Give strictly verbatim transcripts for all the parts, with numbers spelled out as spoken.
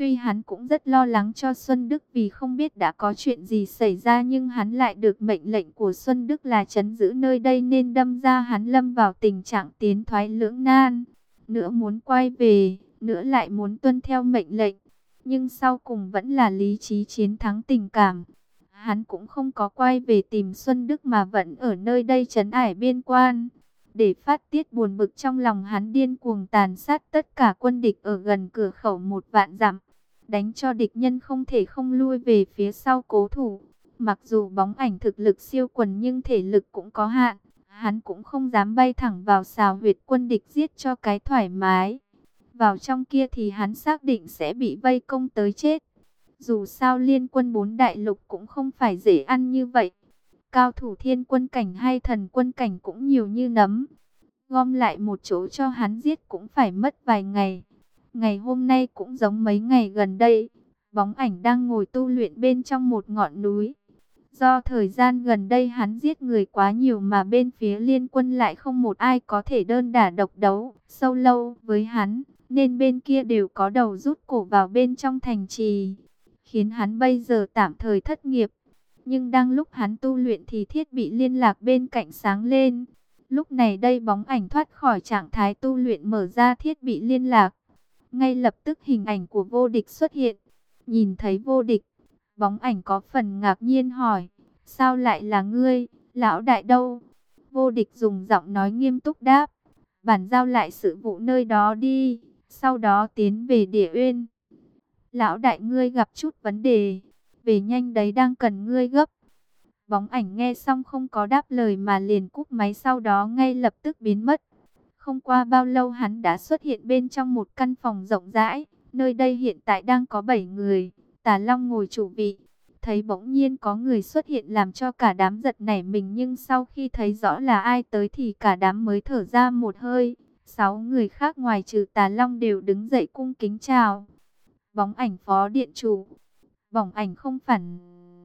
Tuy hắn cũng rất lo lắng cho Xuân Đức vì không biết đã có chuyện gì xảy ra, nhưng hắn lại được mệnh lệnh của Xuân Đức là trấn giữ nơi đây nên đâm ra hắn lâm vào tình trạng tiến thoái lưỡng nan. Nữa muốn quay về, nữa lại muốn tuân theo mệnh lệnh. Nhưng sau cùng vẫn là lý trí chiến thắng tình cảm. Hắn cũng không có quay về tìm Xuân Đức mà vẫn ở nơi đây trấn ải biên quan. Để phát tiết buồn bực trong lòng, hắn điên cuồng tàn sát tất cả quân địch ở gần cửa khẩu một vạn dặm, đánh cho địch nhân không thể không lui về phía sau cố thủ. Mặc dù Bóng Ảnh thực lực siêu quần nhưng thể lực cũng có hạn, hắn cũng không dám bay thẳng vào xào huyệt quân địch giết cho cái thoải mái. Vào trong kia thì hắn xác định sẽ bị vây công tới chết. Dù sao liên quân bốn đại lục cũng không phải dễ ăn như vậy. Cao thủ thiên quân cảnh hay thần quân cảnh cũng nhiều như nấm. Gom lại một chỗ cho hắn giết cũng phải mất vài ngày. Ngày hôm nay cũng giống mấy ngày gần đây. Bóng Ảnh đang ngồi tu luyện bên trong một ngọn núi. Do thời gian gần đây hắn giết người quá nhiều mà bên phía liên quân lại không một ai có thể đơn đả độc đấu sâu lâu với hắn. Nên bên kia đều có đầu rút cổ vào bên trong thành trì. Khiến hắn bây giờ tạm thời thất nghiệp. Nhưng đang lúc hắn tu luyện thì thiết bị liên lạc bên cạnh sáng lên. Lúc này đây Bóng Ảnh thoát khỏi trạng thái tu luyện, mở ra thiết bị liên lạc. Ngay lập tức hình ảnh của Vô Địch xuất hiện. Nhìn thấy Vô Địch, Bóng Ảnh có phần ngạc nhiên hỏi: sao lại là ngươi, lão đại đâu? Vô Địch dùng giọng nói nghiêm túc đáp: bản giao lại sự vụ nơi đó đi, sau đó tiến về Địa Uyên. Lão đại ngươi gặp chút vấn đề, về nhanh đấy, đang cần ngươi gấp. Bóng Ảnh nghe xong không có đáp lời mà liền cúp máy, sau đó ngay lập tức biến mất. Không qua bao lâu hắn đã xuất hiện bên trong một căn phòng rộng rãi. Nơi đây hiện tại đang có bảy người. Tà Long ngồi chủ vị. Thấy bỗng nhiên có người xuất hiện làm cho cả đám giật nảy mình. Nhưng sau khi thấy rõ là ai tới thì cả đám mới thở ra một hơi. Sáu người khác ngoài trừ Tà Long đều đứng dậy cung kính chào. Bóng Ảnh phó điện chủ. Bóng Ảnh không phản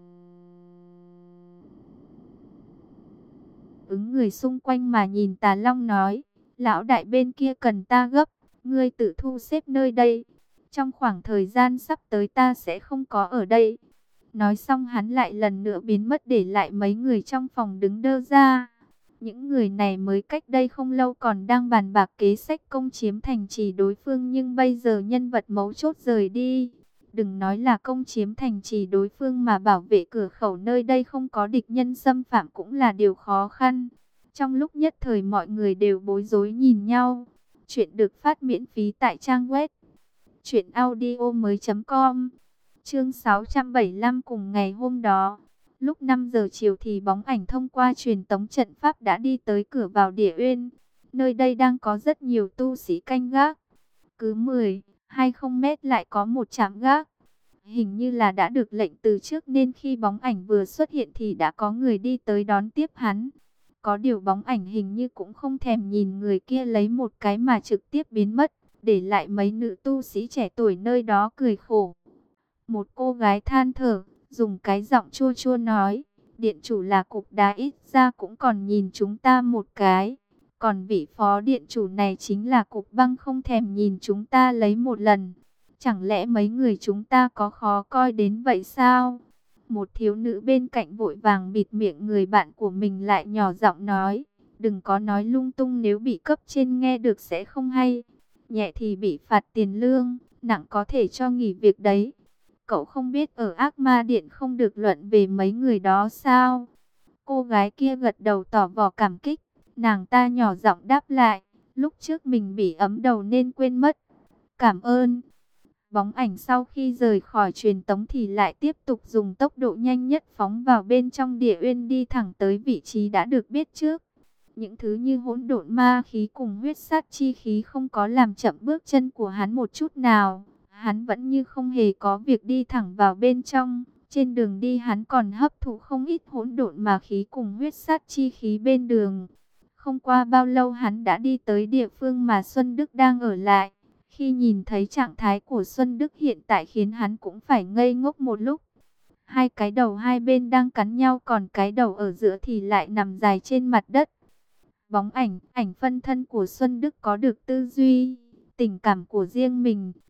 ứng người xung quanh mà nhìn Tà Long nói: lão đại bên kia cần ta gấp, ngươi tự thu xếp nơi đây. Trong khoảng thời gian sắp tới ta sẽ không có ở đây. Nói xong hắn lại lần nữa biến mất, để lại mấy người trong phòng đứng đơ ra. Những người này mới cách đây không lâu còn đang bàn bạc kế sách công chiếm thành trì đối phương, nhưng bây giờ nhân vật mấu chốt rời đi. Đừng nói là công chiếm thành trì đối phương mà bảo vệ cửa khẩu nơi đây không có địch nhân xâm phạm cũng là điều khó khăn. Trong lúc nhất thời mọi người đều bối rối nhìn nhau. Chuyện được phát miễn phí tại trang web truyện audio mới chấm com. Chương sáu trăm bảy mươi lăm. Cùng ngày hôm đó, lúc năm giờ chiều thì Bóng Ảnh thông qua truyền tống trận pháp đã đi tới cửa vào Địa Uyên. Nơi đây đang có rất nhiều tu sĩ canh gác. Cứ mười, hai mươi mét lại có một trạm gác. Hình như là đã được lệnh từ trước nên khi Bóng Ảnh vừa xuất hiện thì đã có người đi tới đón tiếp hắn. Có điều Bóng Ảnh hình như cũng không thèm nhìn người kia lấy một cái mà trực tiếp biến mất, để lại mấy nữ tu sĩ trẻ tuổi nơi đó cười khổ. Một cô gái than thở, dùng cái giọng chua chua nói: điện chủ là cục đá, ít ra cũng còn nhìn chúng ta một cái. Còn vị phó điện chủ này chính là cục băng, không thèm nhìn chúng ta lấy một lần. Chẳng lẽ mấy người chúng ta có khó coi đến vậy sao? Một thiếu nữ bên cạnh vội vàng bịt miệng người bạn của mình lại, nhỏ giọng nói: đừng có nói lung tung, nếu bị cấp trên nghe được sẽ không hay. Nhẹ thì bị phạt tiền lương, nặng có thể cho nghỉ việc đấy. Cậu không biết ở Ác Ma Điện không được luận về mấy người đó sao? Cô gái kia gật đầu tỏ vẻ cảm kích. Nàng ta nhỏ giọng đáp lại: lúc trước mình bị ấm đầu nên quên mất. Cảm ơn. Bóng Ảnh sau khi rời khỏi truyền tống thì lại tiếp tục dùng tốc độ nhanh nhất phóng vào bên trong Địa Uyên, đi thẳng tới vị trí đã được biết trước. Những thứ như hỗn độn ma khí cùng huyết sát chi khí không có làm chậm bước chân của hắn một chút nào. Hắn vẫn như không hề có việc đi thẳng vào bên trong. Trên đường đi hắn còn hấp thụ không ít hỗn độn ma khí cùng huyết sát chi khí bên đường. Không qua bao lâu hắn đã đi tới địa phương mà Xuân Đức đang ở lại. Khi nhìn thấy trạng thái của Xuân Đức hiện tại khiến hắn cũng phải ngây ngốc một lúc. Hai cái đầu hai bên đang cắn nhau, còn cái đầu ở giữa thì lại nằm dài trên mặt đất. Bóng ảnh, ảnh phân thân của Xuân Đức có được tư duy, tình cảm của riêng mình.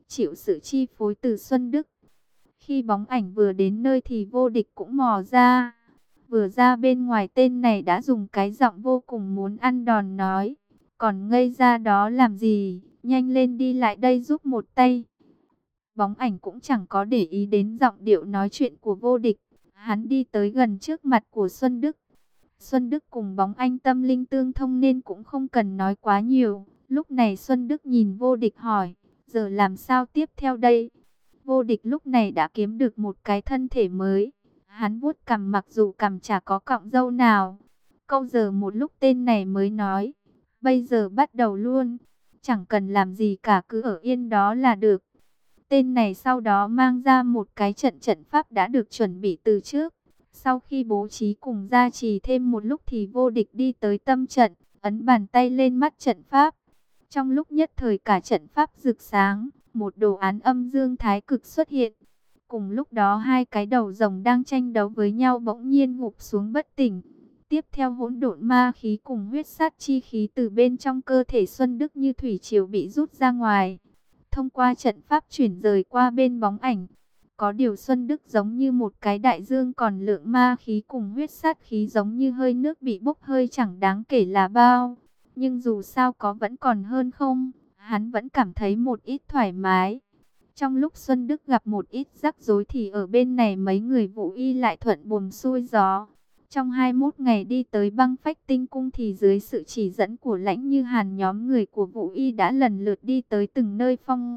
chịu sự chi phối từ Xuân Đức. Khi bóng ảnh vừa đến nơi thì Vô Địch cũng mò ra. Vừa ra bên ngoài tên này đã dùng cái giọng vô cùng muốn ăn đòn nói. Còn ngây ra đó làm gì, nhanh lên đi lại đây giúp một tay. Bóng ảnh cũng chẳng có để ý đến giọng điệu nói chuyện của Vô Địch. Hắn đi tới gần trước mặt của Xuân Đức. Xuân Đức cùng bóng anh tâm linh tương thông nên cũng không cần nói quá nhiều. Lúc này Xuân Đức nhìn Vô Địch hỏi, giờ làm sao tiếp theo đây? Vô Địch lúc này đã kiếm được một cái thân thể mới. Hắn vuốt cằm mặc dù cằm chả có cọng râu nào. Câu giờ một lúc tên này mới nói, bây giờ bắt đầu luôn. Chẳng cần làm gì cả, cứ ở yên đó là được. Tên này sau đó mang ra một cái trận trận pháp đã được chuẩn bị từ trước. Sau khi bố trí cùng gia trì thêm một lúc thì Vô Địch đi tới tâm trận, ấn bàn tay lên mắt trận pháp. Trong lúc nhất thời cả trận pháp rực sáng, một đồ án âm dương thái cực xuất hiện. Cùng lúc đó hai cái đầu rồng đang tranh đấu với nhau bỗng nhiên gục xuống bất tỉnh. Tiếp theo hỗn độn ma khí cùng huyết sát chi khí từ bên trong cơ thể Xuân Đức như thủy triều bị rút ra ngoài. Thông qua trận pháp chuyển rời qua bên bóng ảnh. Có điều Xuân Đức giống như một cái đại dương, còn lượng ma khí cùng huyết sát khí giống như hơi nước bị bốc hơi chẳng đáng kể là bao. Nhưng dù sao có vẫn còn hơn không, hắn vẫn cảm thấy một ít thoải mái. Trong lúc Xuân Đức gặp một ít rắc rối thì ở bên này mấy người Vũ Y lại thuận buồm xuôi gió. Trong hai mươi mốt ngày đi tới Băng Phách Tinh Cung thì dưới sự chỉ dẫn của Lãnh Như Hàn, nhóm người của Vũ Y đã lần lượt đi tới từng nơi phong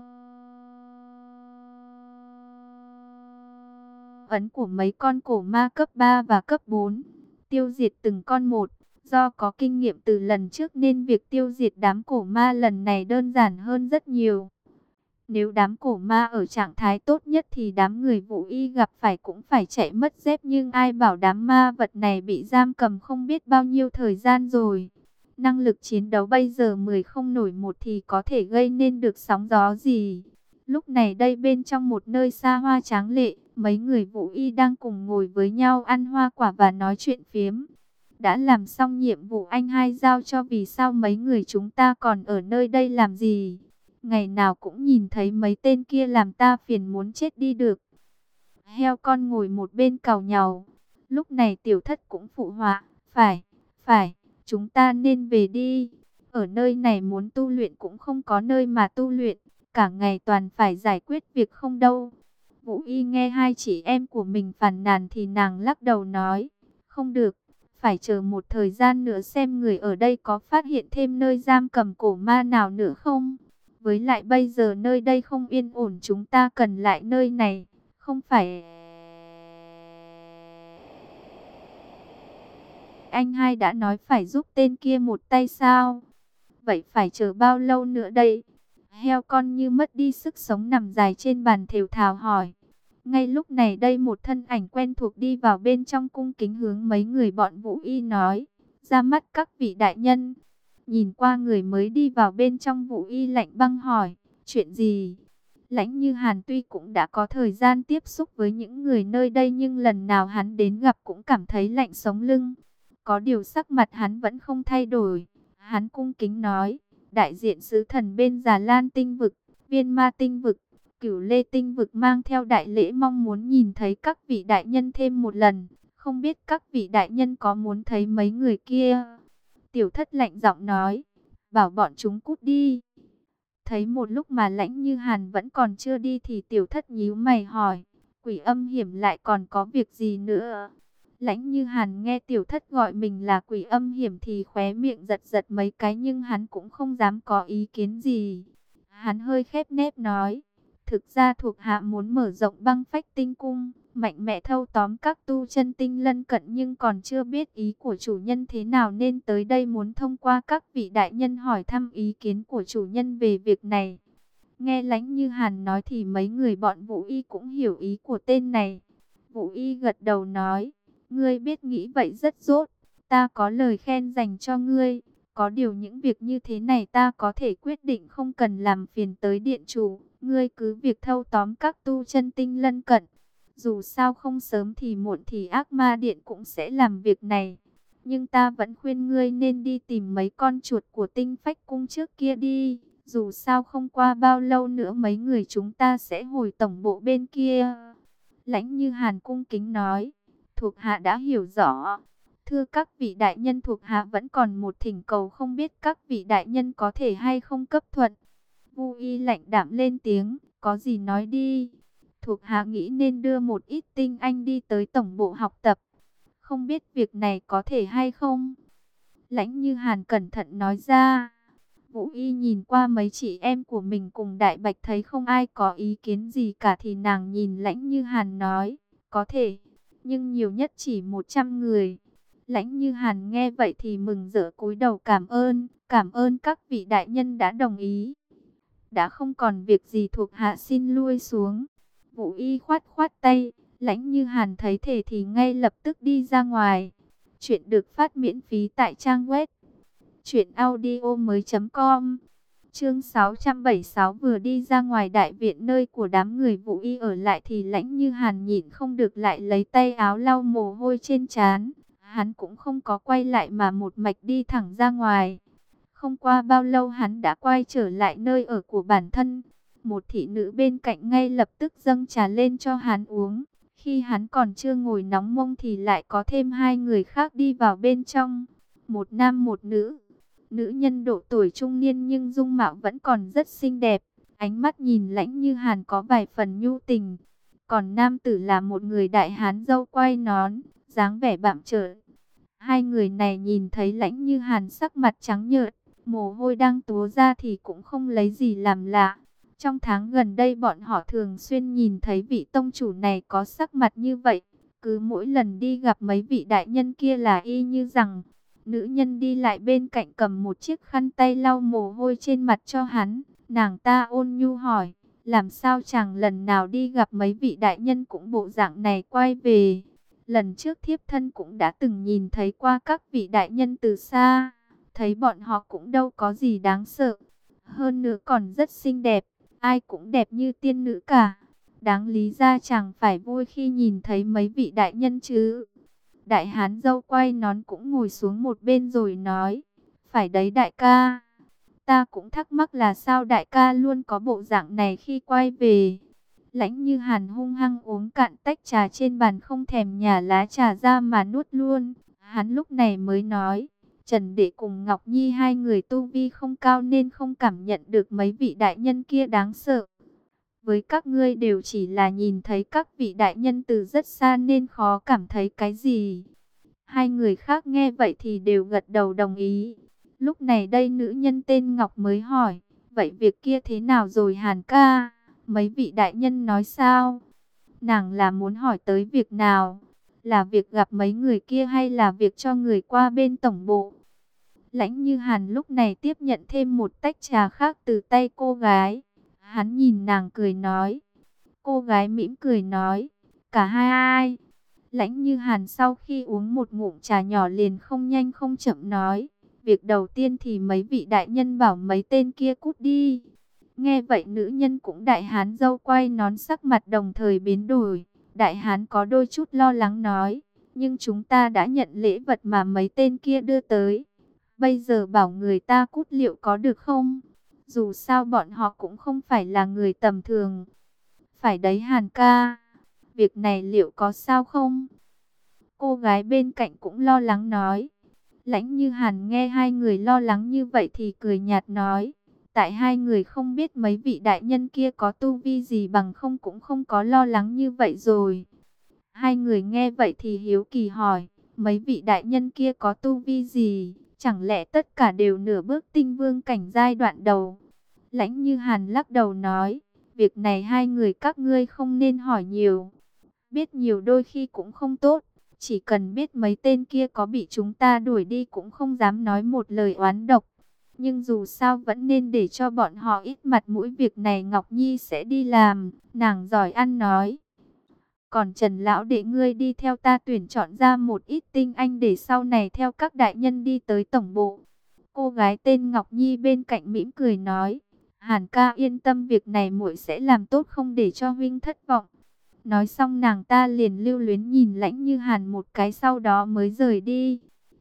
ấn của mấy con cổ ma cấp ba và cấp bốn, tiêu diệt từng con một. Do có kinh nghiệm từ lần trước nên việc tiêu diệt đám cổ ma lần này đơn giản hơn rất nhiều. Nếu đám cổ ma ở trạng thái tốt nhất thì đám người Vũ Y gặp phải cũng phải chạy mất dép, nhưng ai bảo đám ma vật này bị giam cầm không biết bao nhiêu thời gian rồi. Năng lực chiến đấu bây giờ mười không nổi một thì có thể gây nên được sóng gió gì. Lúc này đây bên trong một nơi xa hoa tráng lệ, mấy người Vũ Y đang cùng ngồi với nhau ăn hoa quả và nói chuyện phiếm. Đã làm xong nhiệm vụ anh hai giao cho, vì sao mấy người chúng ta còn ở nơi đây làm gì? Ngày nào cũng nhìn thấy mấy tên kia làm ta phiền muốn chết đi được. Heo con ngồi một bên càu nhàu. Lúc này Tiểu Thất cũng phụ họa, phải, phải, chúng ta nên về đi. Ở nơi này muốn tu luyện cũng không có nơi mà tu luyện, cả ngày toàn phải giải quyết việc không đâu. Vũ Y nghe hai chị em của mình phàn nàn thì nàng lắc đầu nói, không được, phải chờ một thời gian nữa xem người ở đây có phát hiện thêm nơi giam cầm cổ ma nào nữa không. Với lại bây giờ nơi đây không yên ổn, chúng ta cần lại nơi này, không phải... Anh hai đã nói phải giúp tên kia một tay sao? Vậy phải chờ bao lâu nữa đây? Heo con như mất đi sức sống nằm dài trên bàn thều thào hỏi. Ngay lúc này đây một thân ảnh quen thuộc đi vào bên trong, cung kính hướng mấy người bọn Vũ Y nói, ra mắt các vị đại nhân. Nhìn qua người mới đi vào bên trong, Vũ Y lạnh băng hỏi, chuyện gì? Lãnh Như Hàn tuy cũng đã có thời gian tiếp xúc với những người nơi đây, nhưng lần nào hắn đến gặp cũng cảm thấy lạnh sống lưng. Có điều sắc mặt hắn vẫn không thay đổi. Hắn cung kính nói, đại diện sứ thần bên Già Lan tinh vực, Viên Ma tinh vực, Cửu Lê tinh vực mang theo đại lễ, mong muốn nhìn thấy các vị đại nhân thêm một lần. Không biết các vị đại nhân có muốn thấy mấy người kia? Tiểu Thất lạnh giọng nói, bảo bọn chúng cút đi. Thấy một lúc mà Lãnh Như Hàn vẫn còn chưa đi thì Tiểu Thất nhíu mày hỏi, Quỷ Âm Hiểm lại còn có việc gì nữa? Lãnh Như Hàn nghe Tiểu Thất gọi mình là Quỷ Âm Hiểm thì khóe miệng giật giật mấy cái, nhưng hắn cũng không dám có ý kiến gì. Hắn hơi khép nép nói, thực ra thuộc hạ muốn mở rộng Băng Phách Tinh Cung, mạnh mẽ thâu tóm các tu chân tinh lân cận, nhưng còn chưa biết ý của chủ nhân thế nào nên tới đây muốn thông qua các vị đại nhân hỏi thăm ý kiến của chủ nhân về việc này. Nghe Lãnh Như Hàn nói thì mấy người bọn Vũ Y cũng hiểu ý của tên này. Vũ Y gật đầu nói, ngươi biết nghĩ vậy rất tốt, ta có lời khen dành cho ngươi. Có điều những việc như thế này ta có thể quyết định, không cần làm phiền tới điện chủ. Ngươi cứ việc thâu tóm các tu chân tinh lân cận. Dù sao không sớm thì muộn thì ác ma điện cũng sẽ làm việc này. Nhưng ta vẫn khuyên ngươi nên đi tìm mấy con chuột của Tinh Phách cung trước kia đi. Dù sao không qua bao lâu nữa mấy người chúng ta sẽ hồi tổng bộ bên kia. Lãnh Như Hàn cung kính nói, thuộc hạ đã hiểu rõ. Thưa các vị đại nhân, thuộc hạ vẫn còn một thỉnh cầu, không biết các vị đại nhân có thể hay không cấp thuận. Vu Y lạnh đạm lên tiếng, có gì nói đi. Thuộc hạ nghĩ nên đưa một ít tinh anh đi tới tổng bộ học tập. Không biết việc này có thể hay không? Lãnh Như Hàn cẩn thận nói ra. Vũ Y nhìn qua mấy chị em của mình cùng Đại Bạch thấy không ai có ý kiến gì cả thì nàng nhìn Lãnh Như Hàn nói, có thể, nhưng nhiều nhất chỉ một trăm người. Lãnh Như Hàn nghe vậy thì mừng rỡ cúi đầu cảm ơn, cảm ơn các vị đại nhân đã đồng ý. Đã không còn việc gì thuộc hạ xin lui xuống. Vũ Y khoát khoát tay, Lãnh Như Hàn thấy thế thì ngay lập tức đi ra ngoài. Chuyện được phát miễn phí tại trang web truyện audio mới chấm com. Chương sáu trăm bảy mươi sáu. Vừa đi ra ngoài đại viện nơi của đám người Vũ Y ở lại thì Lãnh Như Hàn nhịn không được lại lấy tay áo lau mồ hôi trên trán. Hắn cũng không có quay lại mà một mạch đi thẳng ra ngoài. Không qua bao lâu hắn đã quay trở lại nơi ở của bản thân. Một thị nữ bên cạnh ngay lập tức dâng trà lên cho hắn uống. Khi hắn còn chưa ngồi nóng mông thì lại có thêm hai người khác đi vào bên trong. Một nam một nữ. Nữ nhân độ tuổi trung niên nhưng dung mạo vẫn còn rất xinh đẹp. Ánh mắt nhìn Lãnh Như Hàn có vài phần nhu tình. Còn nam tử là một người đại hán râu quai nón, dáng vẻ bặm trợn. Hai người này nhìn thấy Lãnh Như Hàn sắc mặt trắng nhợt, mồ hôi đang túa ra thì cũng không lấy gì làm lạ. Trong tháng gần đây bọn họ thường xuyên nhìn thấy vị tông chủ này có sắc mặt như vậy. Cứ mỗi lần đi gặp mấy vị đại nhân kia là y như rằng. Nữ nhân đi lại bên cạnh cầm một chiếc khăn tay lau mồ hôi trên mặt cho hắn. Nàng ta ôn nhu hỏi, làm sao chàng lần nào đi gặp mấy vị đại nhân cũng bộ dạng này quay về. Lần trước thiếp thân cũng đã từng nhìn thấy qua các vị đại nhân từ xa. Thấy bọn họ cũng đâu có gì đáng sợ. Hơn nữa còn rất xinh đẹp. Ai cũng đẹp như tiên nữ cả. Đáng lý ra chàng phải vui khi nhìn thấy mấy vị đại nhân chứ. Đại hán dâu quay nón cũng ngồi xuống một bên rồi nói. Phải đấy đại ca. Ta cũng thắc mắc là sao đại ca luôn có bộ dạng này khi quay về. Lãnh Như Hàn hung hăng uống cạn tách trà trên bàn, không thèm nhả lá trà ra mà nuốt luôn. Hắn lúc này mới nói. Trần Đệ cùng Ngọc Nhi hai người tu vi không cao nên không cảm nhận được mấy vị đại nhân kia đáng sợ. Với các ngươi đều chỉ là nhìn thấy các vị đại nhân từ rất xa nên khó cảm thấy cái gì. Hai người khác nghe vậy thì đều gật đầu đồng ý. Lúc này đây nữ nhân tên Ngọc mới hỏi, vậy việc kia thế nào rồi Hàn ca? Mấy vị đại nhân nói sao? Nàng là muốn hỏi tới việc nào? Là việc gặp mấy người kia hay là việc cho người qua bên tổng bộ? Lãnh Như Hàn lúc này tiếp nhận thêm một tách trà khác từ tay cô gái. Hắn nhìn nàng cười nói. Cô gái mỉm cười nói. Cả hai ai? Lãnh Như Hàn sau khi uống một ngụm trà nhỏ liền không nhanh không chậm nói. Việc đầu tiên thì mấy vị đại nhân bảo mấy tên kia cút đi. Nghe vậy nữ nhân cũng đại hán dâu quay nón sắc mặt đồng thời biến đổi. Đại hán có đôi chút lo lắng nói. Nhưng chúng ta đã nhận lễ vật mà mấy tên kia đưa tới. Bây giờ bảo người ta cút liệu có được không? Dù sao bọn họ cũng không phải là người tầm thường. Phải đấy Hàn ca. Việc này liệu có sao không? Cô gái bên cạnh cũng lo lắng nói. Lãnh Như Hàn nghe hai người lo lắng như vậy thì cười nhạt nói. Tại hai người không biết mấy vị đại nhân kia có tu vi gì, bằng không cũng không có lo lắng như vậy rồi. Hai người nghe vậy thì hiếu kỳ hỏi. Mấy vị đại nhân kia có tu vi gì? Chẳng lẽ tất cả đều nửa bước tinh vương cảnh giai đoạn đầu? Lãnh Như Hàn lắc đầu nói. Việc này hai người các ngươi không nên hỏi nhiều. Biết nhiều đôi khi cũng không tốt. Chỉ cần biết mấy tên kia có bị chúng ta đuổi đi cũng không dám nói một lời oán độc. Nhưng dù sao vẫn nên để cho bọn họ ít mặt mũi, việc này Ngọc Nhi sẽ đi làm. Nàng giỏi ăn nói. Còn Trần lão đệ ngươi đi theo ta tuyển chọn ra một ít tinh anh để sau này theo các đại nhân đi tới tổng bộ. Cô gái tên Ngọc Nhi bên cạnh mỉm cười nói. Hàn ca yên tâm, việc này muội sẽ làm tốt không để cho huynh thất vọng. Nói xong nàng ta liền lưu luyến nhìn Lãnh Như Hàn một cái, sau đó mới rời đi.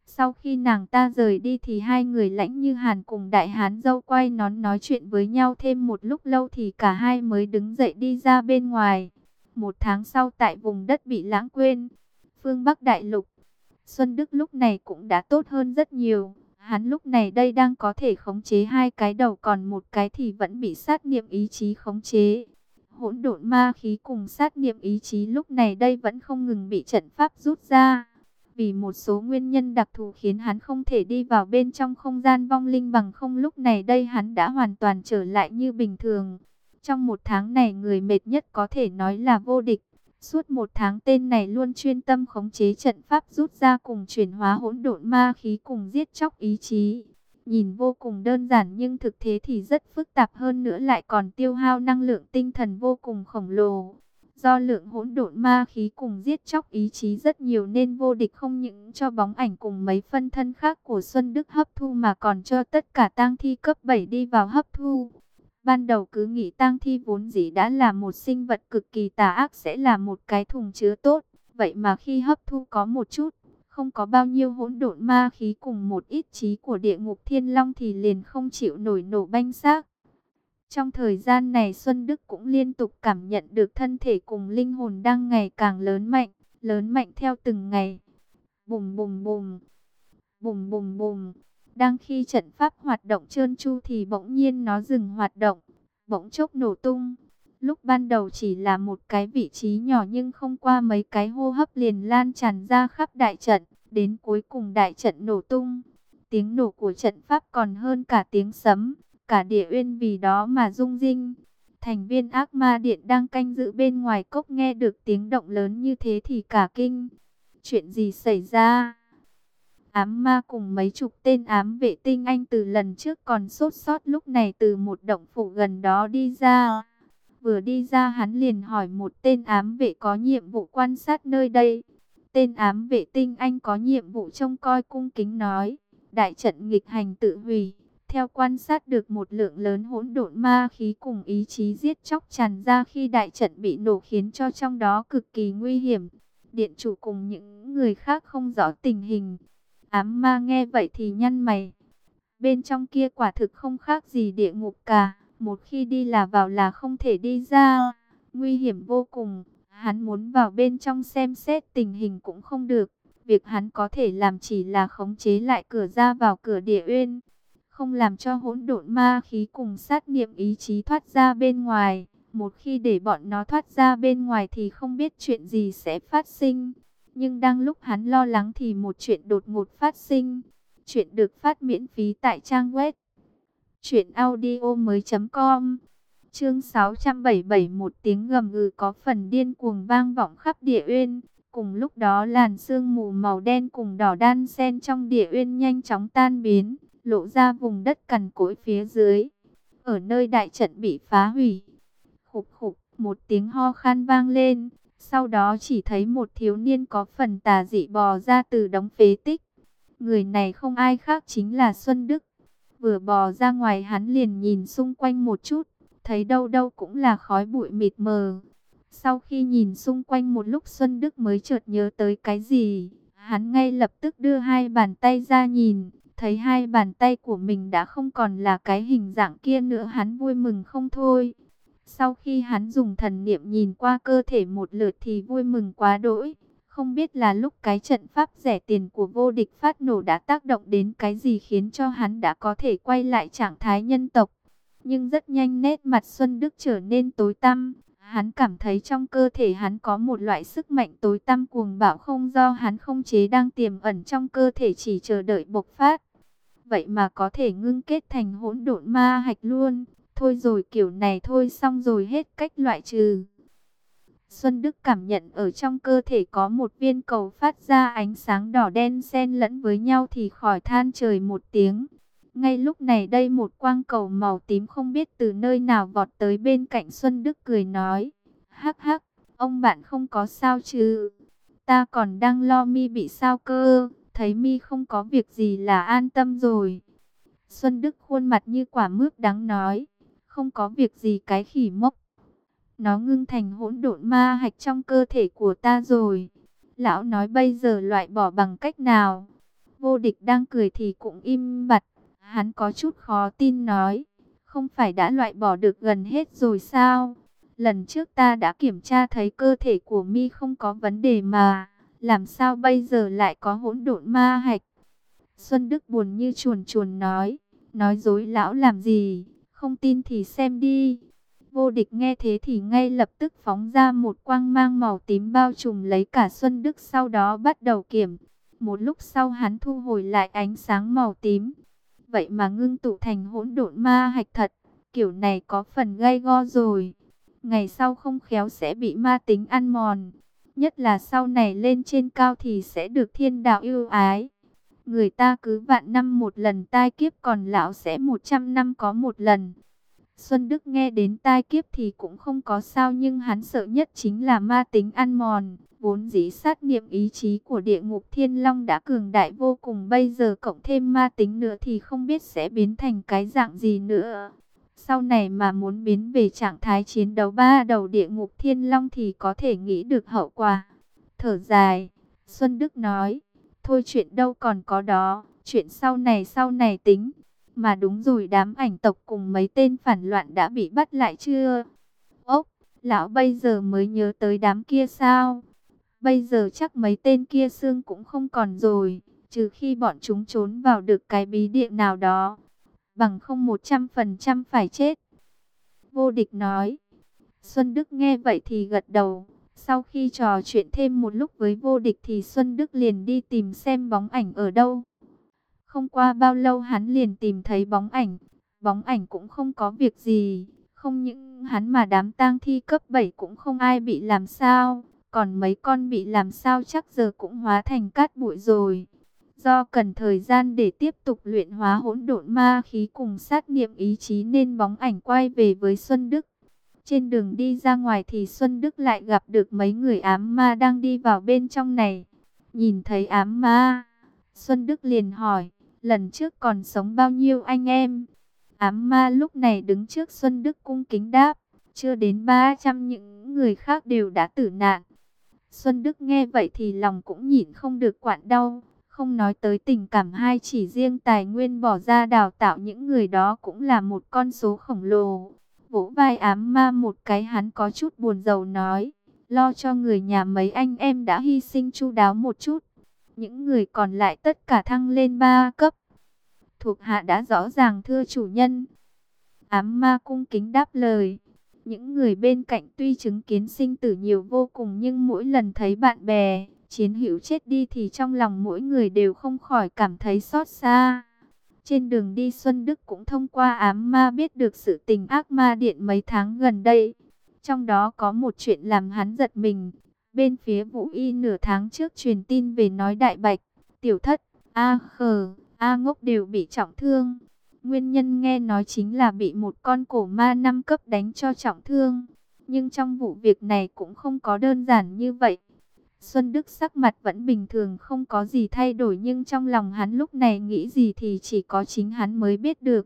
Sau khi nàng ta rời đi thì hai người Lãnh Như Hàn cùng Đại Hán dâu quay nón nói chuyện với nhau thêm một lúc lâu thì cả hai mới đứng dậy đi ra bên ngoài. Một tháng sau tại vùng đất bị lãng quên, phương Bắc Đại Lục, Xuân Đức lúc này cũng đã tốt hơn rất nhiều. Hắn lúc này đây đang có thể khống chế hai cái đầu, còn một cái thì vẫn bị sát niệm ý chí khống chế. Hỗn độn ma khí cùng sát niệm ý chí lúc này đây vẫn không ngừng bị trận pháp rút ra. Vì một số nguyên nhân đặc thù khiến hắn không thể đi vào bên trong không gian vong linh, bằng không lúc này đây hắn đã hoàn toàn trở lại như bình thường. Trong một tháng này người mệt nhất có thể nói là vô địch. Suốt một tháng tên này luôn chuyên tâm khống chế trận pháp rút ra cùng chuyển hóa hỗn độn ma khí cùng giết chóc ý chí. Nhìn vô cùng đơn giản nhưng thực tế thì rất phức tạp, hơn nữa lại còn tiêu hao năng lượng tinh thần vô cùng khổng lồ. Do lượng hỗn độn ma khí cùng giết chóc ý chí rất nhiều nên vô địch không những cho bóng ảnh cùng mấy phân thân khác của Xuân Đức hấp thu mà còn cho tất cả tang thi cấp bảy đi vào hấp thu. Ban đầu cứ nghĩ tang thi vốn dĩ đã là một sinh vật cực kỳ tà ác sẽ là một cái thùng chứa tốt. Vậy mà khi hấp thu có một chút, không có bao nhiêu hỗn độn ma khí cùng một ít trí của địa ngục thiên long thì liền không chịu nổi nổ banh xác. Trong thời gian này Xuân Đức cũng liên tục cảm nhận được thân thể cùng linh hồn đang ngày càng lớn mạnh, lớn mạnh theo từng ngày. Bùm bùm bùm, bùm bùm bùm. Đang khi trận pháp hoạt động trơn tru thì bỗng nhiên nó dừng hoạt động, bỗng chốc nổ tung. Lúc ban đầu chỉ là một cái vị trí nhỏ nhưng không qua mấy cái hô hấp liền lan tràn ra khắp đại trận, đến cuối cùng đại trận nổ tung. Tiếng nổ của trận pháp còn hơn cả tiếng sấm, cả địa uyên vì đó mà rung rinh. Thành viên ác ma điện đang canh giữ bên ngoài cốc nghe được tiếng động lớn như thế thì cả kinh. Chuyện gì xảy ra? Ám ma cùng mấy chục tên ám vệ tinh anh từ lần trước còn sốt sót lúc này từ một động phủ gần đó đi ra. Vừa đi ra hắn liền hỏi một tên ám vệ có nhiệm vụ quan sát nơi đây. Tên ám vệ tinh anh có nhiệm vụ trông coi cung kính nói, đại trận nghịch hành tự hủy. Theo quan sát được một lượng lớn hỗn độn ma khí cùng ý chí giết chóc tràn ra khi đại trận bị nổ khiến cho trong đó cực kỳ nguy hiểm. Điện chủ cùng những người khác không rõ tình hình. Ám ma nghe vậy thì nhăn mày. Bên trong kia quả thực không khác gì địa ngục cả. Một khi đi là vào là không thể đi ra. Nguy hiểm vô cùng. Hắn muốn vào bên trong xem xét tình hình cũng không được. Việc hắn có thể làm chỉ là khống chế lại cửa ra vào cửa địa uyên, không làm cho hỗn độn ma khí cùng sát niệm ý chí thoát ra bên ngoài. Một khi để bọn nó thoát ra bên ngoài thì không biết chuyện gì sẽ phát sinh. Nhưng đang lúc hắn lo lắng thì một chuyện đột ngột phát sinh. Chuyện được phát miễn phí tại trang web truyện audio mới chấm com. Chương sáu trăm bảy mươi bảy, một tiếng gầm gừ có phần điên cuồng vang vọng khắp địa uyên. Cùng lúc đó làn sương mù màu đen cùng đỏ đan xen trong địa uyên nhanh chóng tan biến, lộ ra vùng đất cằn cỗi phía dưới. Ở nơi đại trận bị phá hủy, khục khục, một tiếng ho khan vang lên. Sau đó chỉ thấy một thiếu niên có phần tà dị bò ra từ đống phế tích. Người này không ai khác chính là Xuân Đức. Vừa bò ra ngoài hắn liền nhìn xung quanh một chút, thấy đâu đâu cũng là khói bụi mịt mờ. Sau khi nhìn xung quanh một lúc Xuân Đức mới chợt nhớ tới cái gì. Hắn ngay lập tức đưa hai bàn tay ra nhìn, thấy hai bàn tay của mình đã không còn là cái hình dạng kia nữa, hắn vui mừng không thôi. Sau khi hắn dùng thần niệm nhìn qua cơ thể một lượt thì vui mừng quá đỗi. Không biết là lúc cái trận pháp rẻ tiền của vô địch phát nổ đã tác động đến cái gì khiến cho hắn đã có thể quay lại trạng thái nhân tộc. Nhưng rất nhanh nét mặt Xuân Đức trở nên tối tăm. Hắn cảm thấy trong cơ thể hắn có một loại sức mạnh tối tăm cuồng bạo không do hắn không chế đang tiềm ẩn trong cơ thể chỉ chờ đợi bộc phát. Vậy mà có thể ngưng kết thành hỗn độn ma hạch luôn. Thôi rồi, kiểu này thôi xong rồi, hết cách loại trừ. Xuân Đức cảm nhận ở trong cơ thể có một viên cầu phát ra ánh sáng đỏ đen xen lẫn với nhau thì khỏi than trời một tiếng. Ngay lúc này đây một quang cầu màu tím không biết từ nơi nào vọt tới bên cạnh Xuân Đức cười nói. Hắc hắc, ông bạn không có sao chứ? Ta còn đang lo mi bị sao cơ, thấy mi không có việc gì là an tâm rồi. Xuân Đức khuôn mặt như quả mướp đắng nói. Không có việc gì cái khỉ mốc. Nó ngưng thành hỗn độn ma hạch trong cơ thể của ta rồi. Lão nói bây giờ loại bỏ bằng cách nào? Vô Địch đang cười thì cũng im bặt. Hắn có chút khó tin nói, không phải đã loại bỏ được gần hết rồi sao? Lần trước ta đã kiểm tra thấy cơ thể của mi không có vấn đề mà, làm sao bây giờ lại có hỗn độn ma hạch? Xuân Đức buồn như chuồn chuồn nói, nói dối lão làm gì, không tin thì xem đi. Vô Địch nghe thế thì ngay lập tức phóng ra một quang mang màu tím bao trùm lấy cả Xuân Đức, sau đó bắt đầu kiểm. Một lúc sau hắn thu hồi lại ánh sáng màu tím. Vậy mà ngưng tụ thành hỗn độn ma hạch thật, kiểu này có phần gay go rồi. Ngày sau không khéo sẽ bị ma tính ăn mòn. Nhất là sau này lên trên cao thì sẽ được thiên đạo ưu ái. Người ta cứ vạn năm một lần tai kiếp, còn lão sẽ một trăm năm có một lần. Xuân Đức nghe đến tai kiếp thì cũng không có sao, nhưng hắn sợ nhất chính là ma tính ăn mòn. Vốn dĩ sát niệm ý chí của địa ngục thiên long đã cường đại vô cùng, bây giờ cộng thêm ma tính nữa thì không biết sẽ biến thành cái dạng gì nữa. Sau này mà muốn biến về trạng thái chiến đấu ba đầu địa ngục thiên long thì có thể nghĩ được hậu quả. Thở dài, Xuân Đức nói, thôi chuyện đâu còn có đó, chuyện sau này sau này tính. Mà đúng rồi, đám ảnh tộc cùng mấy tên phản loạn đã bị bắt lại chưa? Ốc, lão bây giờ mới nhớ tới đám kia sao? Bây giờ chắc mấy tên kia xương cũng không còn rồi, trừ khi bọn chúng trốn vào được cái bí địa nào đó. Bằng không một trăm phần trăm phải chết. Vô Địch nói. Xuân Đức nghe vậy thì gật đầu. Sau khi trò chuyện thêm một lúc với Vô Địch thì Xuân Đức liền đi tìm xem bóng ảnh ở đâu. Không qua bao lâu hắn liền tìm thấy bóng ảnh. Bóng ảnh cũng không có việc gì. Không những hắn mà đám tang thi cấp bảy cũng không ai bị làm sao. Còn mấy con bị làm sao chắc giờ cũng hóa thành cát bụi rồi. Do cần thời gian để tiếp tục luyện hóa hỗn độn ma khí cùng sát niệm ý chí nên bóng ảnh quay về với Xuân Đức. Trên đường đi ra ngoài thì Xuân Đức lại gặp được mấy người ám ma đang đi vào bên trong này. Nhìn thấy ám ma, Xuân Đức liền hỏi, lần trước còn sống bao nhiêu anh em? Ám ma lúc này đứng trước Xuân Đức cung kính đáp, chưa đến ba trăm, những người khác đều đã tử nạn. Xuân Đức nghe vậy thì lòng cũng nhịn không được quặn đau. Không nói tới tình cảm hay, chỉ riêng tài nguyên bỏ ra đào tạo những người đó cũng là một con số khổng lồ. Vỗ vai ám ma một cái, hắn có chút buồn rầu nói, lo cho người nhà mấy anh em đã hy sinh chu đáo một chút. Những người còn lại tất cả thăng lên ba cấp. Thuộc hạ đã rõ ràng thưa chủ nhân. Ám ma cung kính đáp lời. Những người bên cạnh tuy chứng kiến sinh tử nhiều vô cùng, nhưng mỗi lần thấy bạn bè, chiến hữu chết đi thì trong lòng mỗi người đều không khỏi cảm thấy xót xa. Trên đường đi Xuân Đức cũng thông qua ám ma biết được sự tình ác ma điện mấy tháng gần đây. Trong đó có một chuyện làm hắn giật mình. Bên phía Vũ Y nửa tháng trước truyền tin về nói Đại Bạch, Tiểu Thất, A Khờ, A Ngốc đều bị trọng thương. Nguyên nhân nghe nói chính là bị một con cổ ma năm cấp đánh cho trọng thương. Nhưng trong vụ việc này cũng không có đơn giản như vậy. Xuân Đức sắc mặt vẫn bình thường, không có gì thay đổi, nhưng trong lòng hắn lúc này nghĩ gì thì chỉ có chính hắn mới biết được.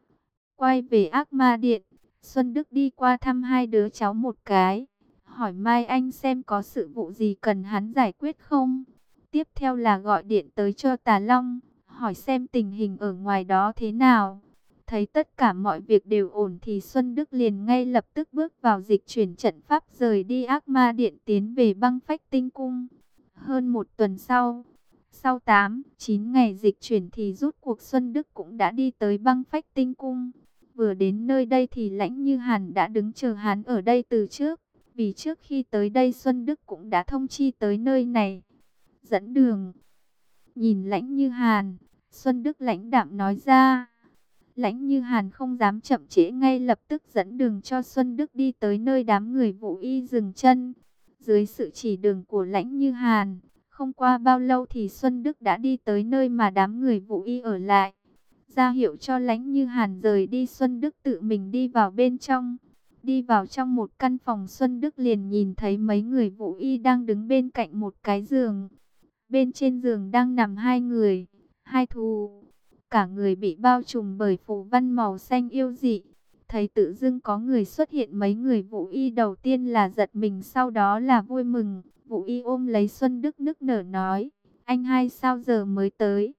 Quay về ác ma điện, Xuân Đức đi qua thăm hai đứa cháu một cái, hỏi Mai Anh xem có sự vụ gì cần hắn giải quyết không. Tiếp theo là gọi điện tới cho Tà Long, hỏi xem tình hình ở ngoài đó thế nào. Thấy tất cả mọi việc đều ổn thì Xuân Đức liền ngay lập tức bước vào dịch chuyển trận pháp, rời đi ác ma điện tiến về băng phách tinh cung. Hơn một tuần sau, sau tám, chín ngày dịch chuyển thì rút cuộc Xuân Đức cũng đã đi tới băng phách tinh cung. Vừa đến nơi đây thì Lãnh Như Hàn đã đứng chờ hắn ở đây từ trước. Vì trước khi tới đây Xuân Đức cũng đã thông chi tới nơi này. Dẫn đường. Nhìn Lãnh Như Hàn, Xuân Đức lãnh đạm nói ra. Lãnh Như Hàn không dám chậm trễ, ngay lập tức dẫn đường cho Xuân Đức đi tới nơi đám người Vũ Y dừng chân. Dưới sự chỉ đường của Lãnh Như Hàn, không qua bao lâu thì Xuân Đức đã đi tới nơi mà đám người Vũ Y ở lại. Ra hiệu cho Lãnh Như Hàn rời đi, Xuân Đức tự mình đi vào bên trong. Đi vào trong một căn phòng, Xuân Đức liền nhìn thấy mấy người Vũ Y đang đứng bên cạnh một cái giường. Bên trên giường đang nằm hai người, hai thú. Cả người bị bao trùm bởi phù văn màu xanh yêu dị. Thấy tự dưng có người xuất hiện, mấy người Vũ Y đầu tiên là giật mình, sau đó là vui mừng. Vũ Y ôm lấy Xuân Đức nức nở nói, anh hai sao giờ mới tới?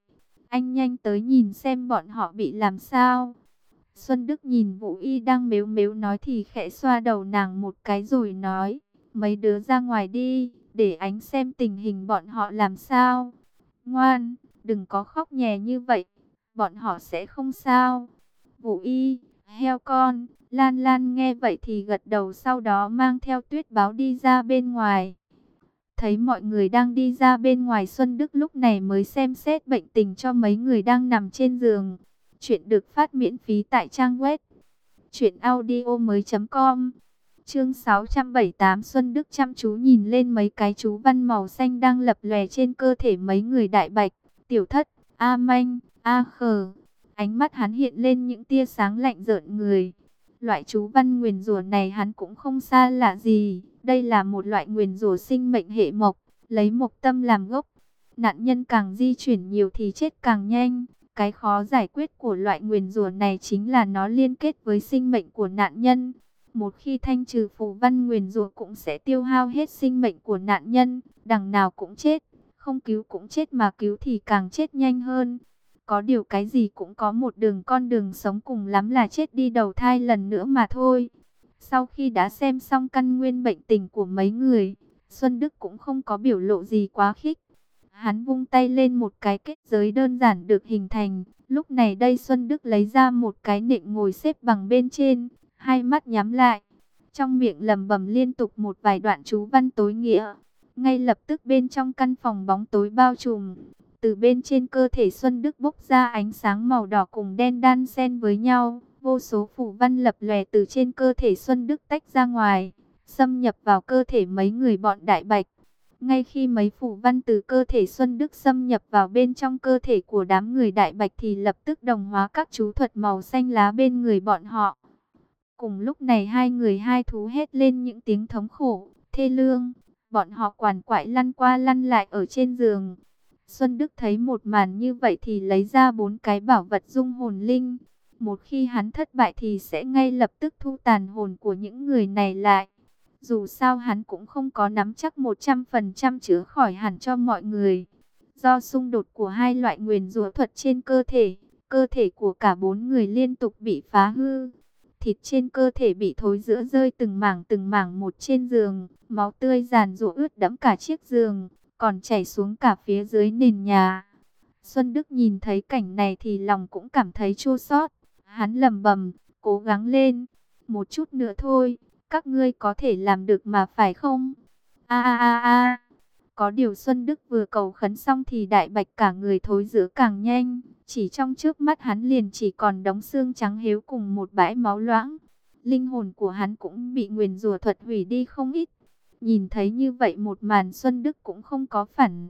Anh nhanh tới nhìn xem bọn họ bị làm sao. Xuân Đức nhìn Vũ Y đang mếu mếu nói thì khẽ xoa đầu nàng một cái rồi nói, mấy đứa ra ngoài đi, để anh xem tình hình bọn họ làm sao. Ngoan, đừng có khóc nhè như vậy, bọn họ sẽ không sao. Vũ Y, heo con, Lan Lan nghe vậy thì gật đầu, sau đó mang theo Tuyết Báo đi ra bên ngoài. Thấy mọi người đang đi ra bên ngoài, Xuân Đức lúc này mới xem xét bệnh tình cho mấy người đang nằm trên giường. Chuyện được phát miễn phí tại trang web truyện audio mới.com. Chương sáu trăm bảy mươi tám. Xuân Đức chăm chú nhìn lên mấy cái chú văn màu xanh đang lập lòe trên cơ thể mấy người Đại Bạch, Tiểu Thất, A Manh, A Khờ. Ánh mắt hắn hiện lên những tia sáng lạnh rợn người. Loại chú văn nguyền rủa này hắn cũng không xa lạ gì. Đây là một loại nguyền rủa sinh mệnh hệ mộc, lấy mộc tâm làm gốc. Nạn nhân càng di chuyển nhiều thì chết càng nhanh. Cái khó giải quyết của loại nguyền rủa này chính là nó liên kết với sinh mệnh của nạn nhân. Một khi thanh trừ phù văn nguyền rủa cũng sẽ tiêu hao hết sinh mệnh của nạn nhân, đằng nào cũng chết, không cứu cũng chết, mà cứu thì càng chết nhanh hơn. Có điều cái gì cũng có một đường con đường sống, cùng lắm là chết đi đầu thai lần nữa mà thôi. Sau khi đã xem xong căn nguyên bệnh tình của mấy người, Xuân Đức cũng không có biểu lộ gì quá khích. Hắn vung tay lên, một cái kết giới đơn giản được hình thành. Lúc này đây Xuân Đức lấy ra một cái nệm ngồi xếp bằng bên trên, hai mắt nhắm lại, trong miệng lẩm bẩm liên tục một vài đoạn chú văn tối nghĩa. Ngay lập tức bên trong căn phòng bóng tối bao trùm. Từ bên trên cơ thể Xuân Đức bốc ra ánh sáng màu đỏ cùng đen đan xen với nhau. Vô số phù văn lập lòe từ trên cơ thể Xuân Đức tách ra ngoài, xâm nhập vào cơ thể mấy người bọn Đại Bạch. Ngay khi mấy phù văn từ cơ thể Xuân Đức xâm nhập vào bên trong cơ thể của đám người Đại Bạch thì lập tức đồng hóa các chú thuật màu xanh lá bên người bọn họ. Cùng lúc này hai người hai thú hét lên những tiếng thống khổ, thê lương. Bọn họ quằn quại lăn qua lăn lại ở trên giường. Xuân Đức thấy một màn như vậy thì lấy ra bốn cái bảo vật dung hồn linh. Một khi hắn thất bại thì sẽ ngay lập tức thu tàn hồn của những người này lại. Dù sao hắn cũng không có nắm chắc một trăm phần trăm chữa khỏi hẳn cho mọi người. Do xung đột của hai loại nguyền rủa thuật trên cơ thể, cơ thể của cả bốn người liên tục bị phá hư. Thịt trên cơ thể bị thối rữa rơi từng mảng từng mảng một trên giường, máu tươi giàn giụa ướt đẫm cả chiếc giường, còn chảy xuống cả phía dưới nền nhà. Xuân Đức nhìn thấy cảnh này thì lòng cũng cảm thấy chua xót. Hắn lẩm bẩm, cố gắng lên, một chút nữa thôi, các ngươi có thể làm được mà phải không? A a a a. Có điều Xuân Đức vừa cầu khấn xong thì Đại Bạch cả người thối rữa càng nhanh, chỉ trong trước mắt hắn liền chỉ còn đống xương trắng héo cùng một bãi máu loãng. Linh hồn của hắn cũng bị nguyền rủa thuật hủy đi không ít. Nhìn thấy như vậy một màn, Xuân Đức cũng không có phản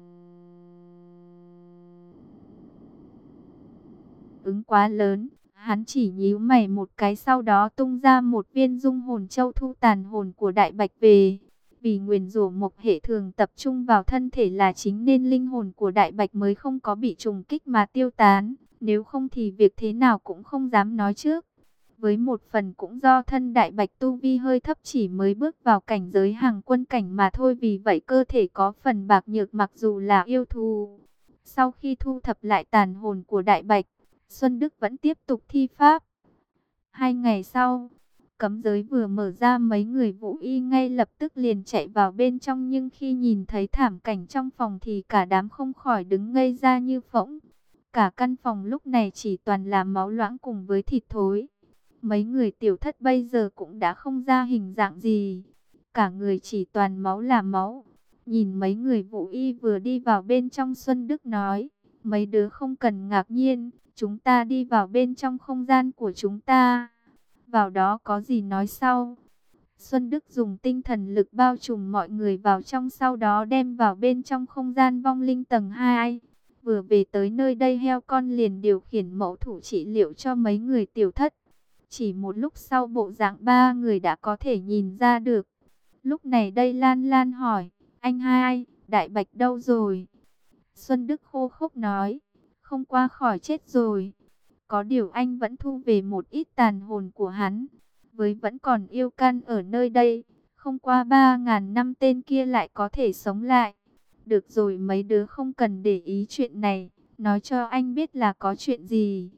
ứng quá lớn. Hắn chỉ nhíu mày một cái, sau đó tung ra một viên dung hồn châu thu tàn hồn của Đại Bạch về. Vì nguyền rủa mộc hệ thường tập trung vào thân thể là chính nên linh hồn của Đại Bạch mới không có bị trùng kích mà tiêu tán. Nếu không thì việc thế nào cũng không dám nói trước. Với một phần cũng do thân Đại Bạch tu vi hơi thấp, chỉ mới bước vào cảnh giới hàng quân cảnh mà thôi. Vì vậy cơ thể có phần bạc nhược mặc dù là yêu thù. Sau khi thu thập lại tàn hồn của Đại Bạch, Xuân Đức vẫn tiếp tục thi pháp. Hai ngày sau, cấm giới vừa mở ra, mấy người Vũ Y ngay lập tức liền chạy vào bên trong. Nhưng khi nhìn thấy thảm cảnh trong phòng thì cả đám không khỏi đứng ngây ra như phỗng. Cả căn phòng lúc này chỉ toàn là máu loãng cùng với thịt thối. Mấy người Tiểu Thất bây giờ cũng đã không ra hình dạng gì, cả người chỉ toàn máu là máu. Nhìn mấy người Vũ Y vừa đi vào bên trong, Xuân Đức nói, mấy đứa không cần ngạc nhiên, chúng ta đi vào bên trong không gian của chúng ta, vào đó có gì nói sau. Xuân Đức dùng tinh thần lực bao trùm mọi người vào trong, sau đó đem vào bên trong không gian vong linh tầng hai. Vừa về tới nơi đây, heo con liền điều khiển mẫu thủ trị liệu cho mấy người Tiểu Thất. Chỉ một lúc sau, bộ dạng ba người đã có thể nhìn ra được. Lúc này đây Lan Lan hỏi, anh hai, Đại Bạch đâu rồi? Xuân Đức khô khốc nói, không qua khỏi chết rồi. Có điều anh vẫn thu về một ít tàn hồn của hắn. Với vẫn còn yêu căn ở nơi đây, không qua ba ngàn năm tên kia lại có thể sống lại. Được rồi, mấy đứa không cần để ý chuyện này. nói cho anh biết là có chuyện gì.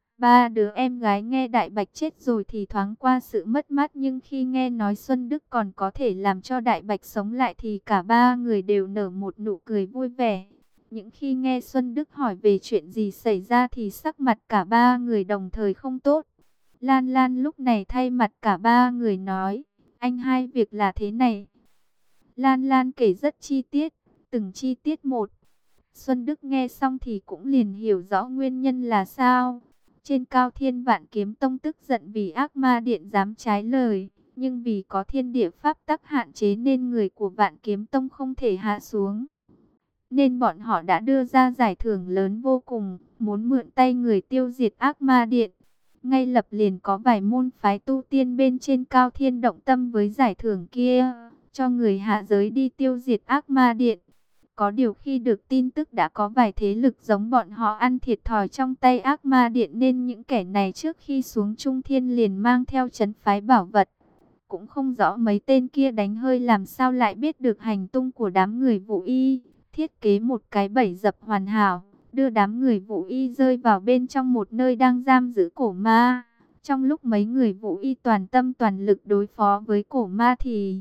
Ba đứa em gái nghe Đại Bạch chết rồi thì thoáng qua sự mất mát, nhưng khi nghe nói Xuân Đức còn có thể làm cho Đại Bạch sống lại thì cả ba người đều nở một nụ cười vui vẻ. Những khi nghe Xuân Đức hỏi về chuyện gì xảy ra thì sắc mặt cả ba người đồng thời không tốt. Lan Lan lúc này thay mặt cả ba người nói, anh hai việc là thế này. Lan Lan kể rất chi tiết, từng chi tiết một. Xuân Đức nghe xong thì cũng liền hiểu rõ nguyên nhân là sao. Trên cao thiên Vạn Kiếm Tông tức giận vì ác ma điện dám trái lời, nhưng vì có thiên địa pháp tắc hạn chế nên người của Vạn Kiếm Tông không thể hạ xuống. Nên bọn họ đã đưa ra giải thưởng lớn vô cùng, muốn mượn tay người tiêu diệt ác ma điện. Ngay lập liền có vài môn phái tu tiên bên trên cao thiên động tâm với giải thưởng kia, cho người hạ giới đi tiêu diệt ác ma điện. Có điều khi được tin tức đã có vài thế lực giống bọn họ ăn thiệt thòi trong tay ác ma điện, nên những kẻ này trước khi xuống Trung Thiên liền mang theo trấn phái bảo vật. Cũng không rõ mấy tên kia đánh hơi làm sao lại biết được hành tung của đám người Vũ Y, thiết kế một cái bẫy dập hoàn hảo, đưa đám người Vũ Y rơi vào bên trong một nơi đang giam giữ cổ ma. Trong lúc mấy người Vũ Y toàn tâm toàn lực đối phó với cổ ma thì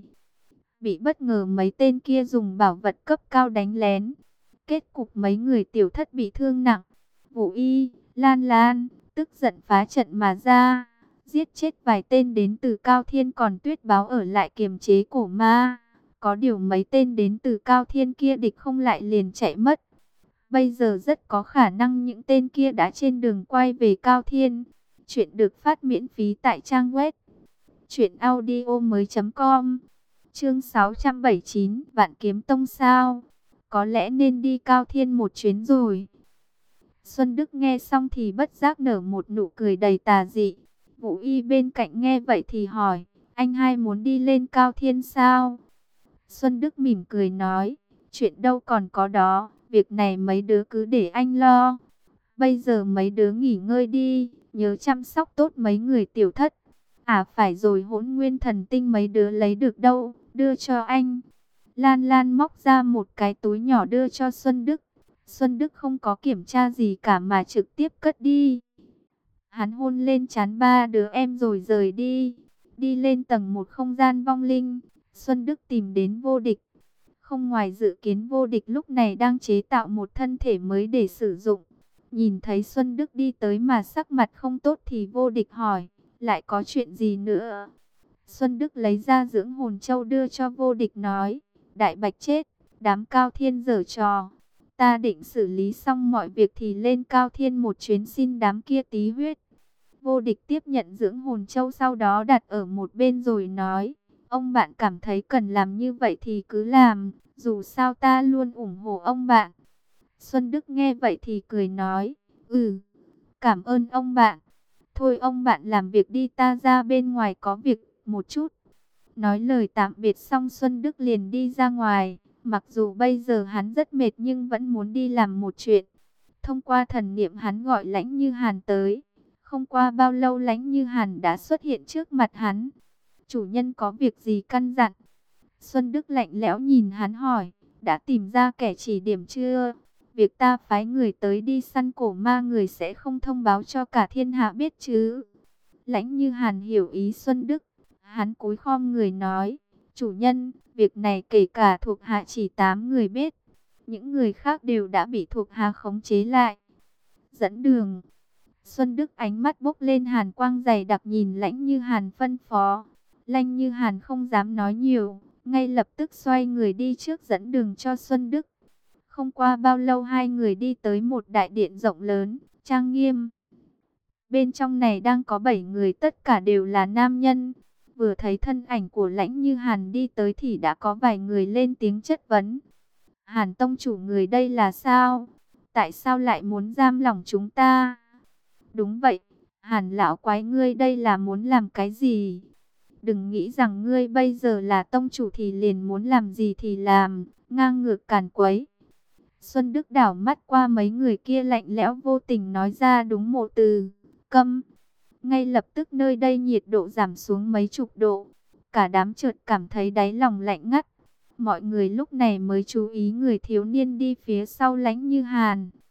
bị bất ngờ mấy tên kia dùng bảo vật cấp cao đánh lén. Kết cục mấy người tiểu thất bị thương nặng. Vũ Y, Lan Lan, tức giận phá trận mà ra, giết chết vài tên đến từ Cao Thiên, còn Tuyết Báo ở lại kiềm chế cổ ma. Có điều mấy tên đến từ Cao Thiên kia địch không lại liền chạy mất. Bây giờ rất có khả năng những tên kia đã trên đường quay về Cao Thiên. Chuyện được phát miễn phí tại trang web truyện audio mới chấm com. Chương sáu trăm bảy mươi chín, Vạn Kiếm Tông sao? Có lẽ nên đi Cao Thiên một chuyến rồi. Xuân Đức nghe xong thì bất giác nở một nụ cười đầy tà dị. Vũ Y bên cạnh nghe vậy thì hỏi, anh hai muốn đi lên Cao Thiên sao? Xuân Đức mỉm cười nói, chuyện đâu còn có đó, việc này mấy đứa cứ để anh lo. Bây giờ mấy đứa nghỉ ngơi đi, nhớ chăm sóc tốt mấy người tiểu thất. À phải rồi, Hỗn Nguyên Thần Tinh mấy đứa lấy được đâu, đưa cho anh. Lan Lan móc ra một cái túi nhỏ đưa cho Xuân Đức. Xuân Đức không có kiểm tra gì cả mà trực tiếp cất đi. Hắn hôn lên trán ba đứa em rồi rời đi. Đi lên tầng một không gian vong linh, Xuân Đức tìm đến Vô Địch. Không ngoài dự kiến, Vô Địch lúc này đang chế tạo một thân thể mới để sử dụng. Nhìn thấy Xuân Đức đi tới mà sắc mặt không tốt thì Vô Địch hỏi, lại có chuyện gì nữa? Xuân Đức lấy ra dưỡng hồn châu đưa cho Vô Địch nói, Đại Bạch chết, đám Cao Thiên giở trò. Ta định xử lý xong mọi việc thì lên Cao Thiên một chuyến xin đám kia tí huyết. Vô Địch tiếp nhận dưỡng hồn châu, sau đó đặt ở một bên rồi nói, ông bạn cảm thấy cần làm như vậy thì cứ làm, dù sao ta luôn ủng hộ ông bạn. Xuân Đức nghe vậy thì cười nói, ừ, cảm ơn ông bạn. Thôi ông bạn làm việc đi, ta ra bên ngoài có việc một chút. Nói lời tạm biệt xong Xuân Đức liền đi ra ngoài. Mặc dù bây giờ hắn rất mệt nhưng vẫn muốn đi làm một chuyện. Thông qua thần niệm hắn gọi Lãnh Như Hàn tới. Không qua bao lâu Lãnh Như Hàn đã xuất hiện trước mặt hắn. Chủ nhân có việc gì căn dặn? Xuân Đức lạnh lẽo nhìn hắn hỏi, đã tìm ra kẻ chỉ điểm chưa? Việc ta phái người tới đi săn cổ ma, người sẽ không thông báo cho cả thiên hạ biết chứ? Lãnh Như Hàn hiểu ý Xuân Đức. Hắn cúi khom người nói, chủ nhân, việc này kể cả thuộc hạ chỉ tám người biết. Những người khác đều đã bị thuộc hạ khống chế lại. Dẫn đường. Xuân Đức ánh mắt bốc lên hàn quang dày đặc nhìn Lãnh Như Hàn phân phó. Lãnh Như Hàn không dám nói nhiều, ngay lập tức xoay người đi trước dẫn đường cho Xuân Đức. Không qua bao lâu hai người đi tới một đại điện rộng lớn, trang nghiêm. Bên trong này đang có bảy người, tất cả đều là nam nhân. Vừa thấy thân ảnh của Lãnh Như Hàn đi tới thì đã có vài người lên tiếng chất vấn. Hàn tông chủ, người đây là sao? Tại sao lại muốn giam lỏng chúng ta? Đúng vậy, Hàn lão quái, ngươi đây là muốn làm cái gì? Đừng nghĩ rằng ngươi bây giờ là tông chủ thì liền muốn làm gì thì làm, ngang ngược càn quấy. Xuân Đức đảo mắt qua mấy người kia lạnh lẽo vô tình nói ra đúng một từ, câm. Ngay lập tức nơi đây nhiệt độ giảm xuống mấy chục độ. Cả đám chợt cảm thấy đáy lòng lạnh ngắt. Mọi người lúc này mới chú ý người thiếu niên đi phía sau Lãnh Như Hàn.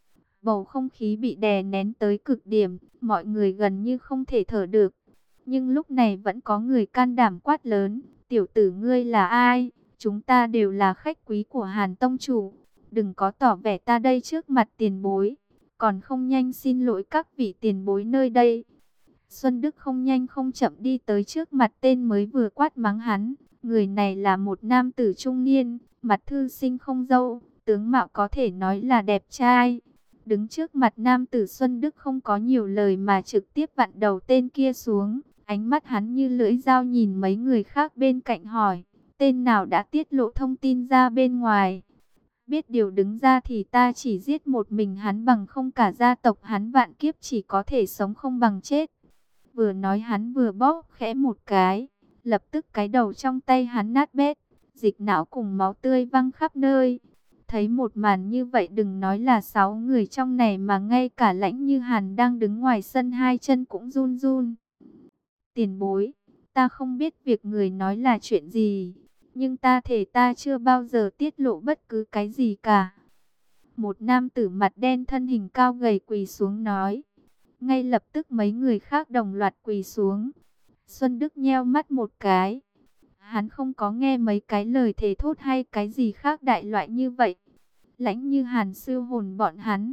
Bầu không khí bị đè nén tới cực điểm, mọi người gần như không thể thở được. Nhưng lúc này vẫn có người can đảm quát lớn, tiểu tử ngươi là ai? Chúng ta đều là khách quý của Hàn Tông Chủ. Đừng có tỏ vẻ ta đây trước mặt tiền bối. Còn không nhanh xin lỗi các vị tiền bối nơi đây. Xuân Đức không nhanh không chậm đi tới trước mặt tên mới vừa quát mắng hắn. Người này là một nam tử trung niên, mặt thư sinh không râu, tướng mạo có thể nói là đẹp trai. Đứng trước mặt nam tử Xuân Đức không có nhiều lời mà trực tiếp vặn đầu tên kia xuống. Ánh mắt hắn như lưỡi dao nhìn mấy người khác bên cạnh hỏi, tên nào đã tiết lộ thông tin ra bên ngoài. Biết điều đứng ra thì ta chỉ giết một mình hắn, bằng không cả gia tộc hắn vạn kiếp chỉ có thể sống không bằng chết. Vừa nói hắn vừa bóp khẽ một cái, lập tức cái đầu trong tay hắn nát bét, dịch não cùng máu tươi văng khắp nơi. Thấy một màn như vậy đừng nói là sáu người trong này mà ngay cả Lãnh Như Hàn đang đứng ngoài sân hai chân cũng run run. Tiền bối, ta không biết việc người nói là chuyện gì, nhưng ta thề ta chưa bao giờ tiết lộ bất cứ cái gì cả. Một nam tử mặt đen thân hình cao gầy quỳ xuống nói. Ngay lập tức mấy người khác đồng loạt quỳ xuống. Xuân Đức nheo mắt một cái. Hắn không có nghe mấy cái lời thề thốt hay cái gì khác đại loại như vậy. Lãnh Như Hàn siêu hồn bọn hắn.